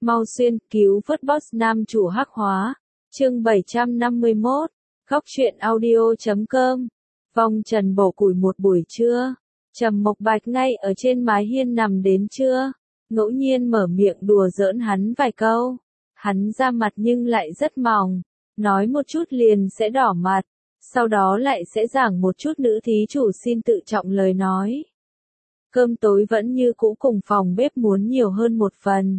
Mau xuyên cứu vớt boss nam chủ hắc hóa. Chương 751. Góc truyện audio.com. Vong trần bổ củi một buổi trưa. Trầm Mộc Bạch ngay ở trên mái hiên nằm đến trưa. Ngẫu nhiên mở miệng đùa giỡn hắn vài câu. Hắn ra mặt nhưng lại rất mỏng. Nói một chút liền sẽ đỏ mặt. Sau đó lại sẽ giảng một chút nữ thí chủ xin tự trọng lời nói. Cơm tối vẫn như cũ cùng phòng bếp muốn nhiều hơn một phần.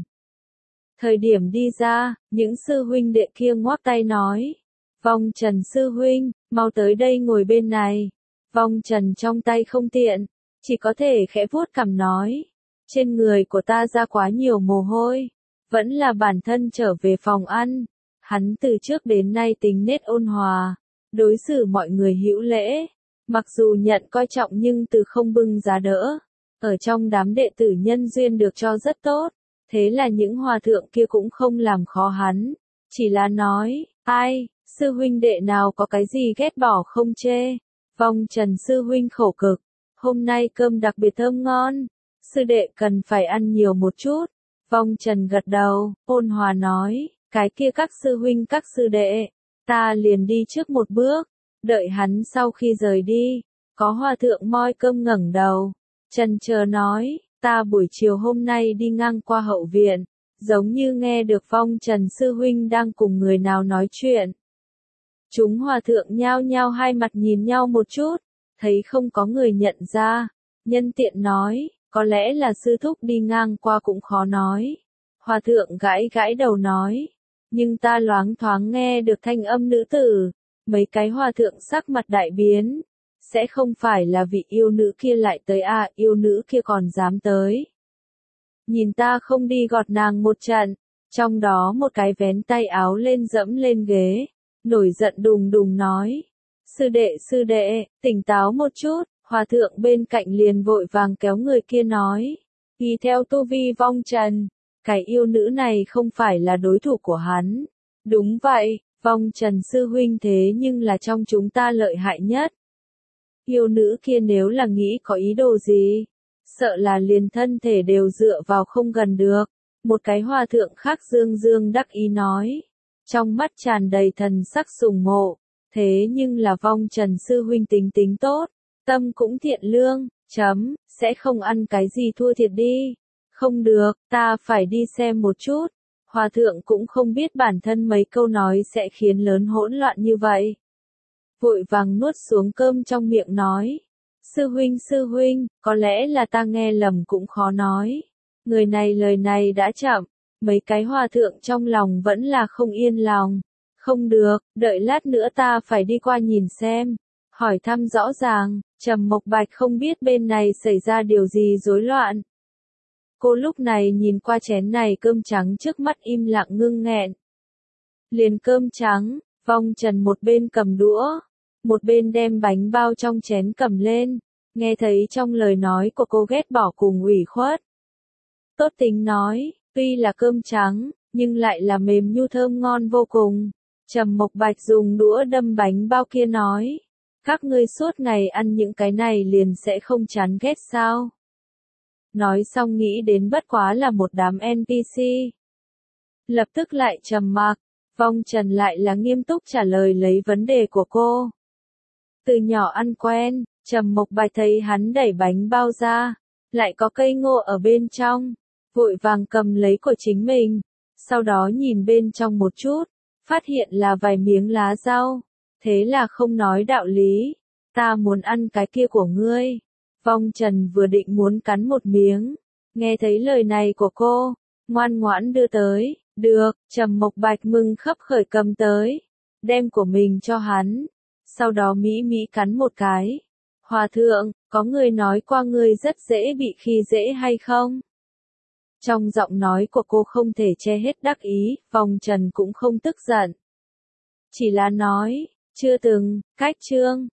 Thời điểm đi ra, những sư huynh đệ kia ngoắc tay nói. Vong Trần sư huynh, mau tới đây ngồi bên này. Vong Trần trong tay không tiện, chỉ có thể khẽ vuốt cằm nói. Trên người của ta ra quá nhiều mồ hôi, vẫn là bản thân trở về phòng ăn. Hắn từ trước đến nay tính nết ôn hòa, đối xử mọi người hữu lễ. Mặc dù nhận coi trọng nhưng từ không bưng giá đỡ. Ở trong đám đệ tử nhân duyên được cho rất tốt. Thế là những hòa thượng kia cũng không làm khó hắn. Chỉ là nói, ai, sư huynh đệ nào có cái gì ghét bỏ không chê. Vong Trần sư huynh khổ cực. Hôm nay cơm đặc biệt thơm ngon. Sư đệ cần phải ăn nhiều một chút. Vong Trần gật đầu, ôn hòa nói, cái kia các sư huynh các sư đệ. Ta liền đi trước một bước. Đợi hắn sau khi rời đi. Có hòa thượng moi cơm ngẩng đầu. Trần chờ nói, ta buổi chiều hôm nay đi ngang qua hậu viện, giống như nghe được Vong Trần sư huynh đang cùng người nào nói chuyện. Chúng hòa thượng nhao nhao hai mặt nhìn nhau một chút, thấy không có người nhận ra, nhân tiện nói, có lẽ là sư thúc đi ngang qua cũng khó nói. Hòa thượng gãi gãi đầu nói, nhưng ta loáng thoáng nghe được thanh âm nữ tử, mấy cái hòa thượng sắc mặt đại biến. Sẽ không phải là vị yêu nữ kia lại tới à, yêu nữ kia còn dám tới. Nhìn ta không đi gọt nàng một trận, trong đó một cái vén tay áo lên dẫm lên ghế, nổi giận đùng đùng nói. Sư đệ, tỉnh táo một chút, hòa thượng bên cạnh liền vội vàng kéo người kia nói. Y theo tu vi Vong Trần, cái yêu nữ này không phải là đối thủ của hắn. Đúng vậy, Vong Trần sư huynh thế nhưng là trong chúng ta lợi hại nhất. Yêu nữ kia nếu là nghĩ có ý đồ gì, sợ là liền thân thể đều dựa vào không gần được. Một cái hòa thượng khác dương dương đắc ý nói, trong mắt tràn đầy thần sắc sùng mộ, thế nhưng là Vong Trần sư huynh tính tính tốt, tâm cũng thiện lương, sẽ không ăn cái gì thua thiệt đi. Không được, ta phải đi xem một chút. Hòa thượng cũng không biết bản thân mấy câu nói sẽ khiến lớn hỗn loạn như vậy. Vội vàng nuốt xuống cơm trong miệng nói. Sư huynh, có lẽ là ta nghe lầm cũng khó nói. Người này lời này đã chậm, mấy cái hòa thượng trong lòng vẫn là không yên lòng. Không được, đợi lát nữa ta phải đi qua nhìn xem. Hỏi thăm rõ ràng, Trầm Mộc Bạch không biết bên này xảy ra điều gì rối loạn. Cô lúc này nhìn qua chén này cơm trắng trước mắt im lặng ngưng nghẹn. Liền cơm trắng, Vong Trần một bên cầm đũa, một bên đem bánh bao trong chén cầm lên, nghe thấy trong lời nói của cô ghét bỏ cùng ủy khuất. Tốt tính nói, tuy là cơm trắng, nhưng lại là mềm nhu thơm ngon vô cùng. Trầm Mộc Bạch dùng đũa đâm bánh bao kia nói, các ngươi suốt ngày ăn những cái này liền sẽ không chán ghét sao? Nói xong nghĩ đến bất quá là một đám NPC. Lập tức lại trầm mặc, Vong Trần lại là nghiêm túc trả lời lấy vấn đề của cô. Từ nhỏ ăn quen, Trầm Mộc Bạch thấy hắn đẩy bánh bao ra, lại có cây ngô ở bên trong, vội vàng cầm lấy của chính mình, sau đó nhìn bên trong một chút, phát hiện là vài miếng lá rau, thế là không nói đạo lý, ta muốn ăn cái kia của ngươi. Vong Trần vừa định muốn cắn một miếng, nghe thấy lời này của cô, ngoan ngoãn đưa tới, được, Trầm Mộc Bạch mừng khấp khởi cầm tới, đem của mình cho hắn. Sau đó mỹ cắn một cái. Hòa thượng, có người nói qua ngươi rất dễ bị khi dễ hay không? Trong giọng nói của cô không thể che hết đắc ý, Vong Trần cũng không tức giận. Chỉ là nói, chưa từng, cách chương,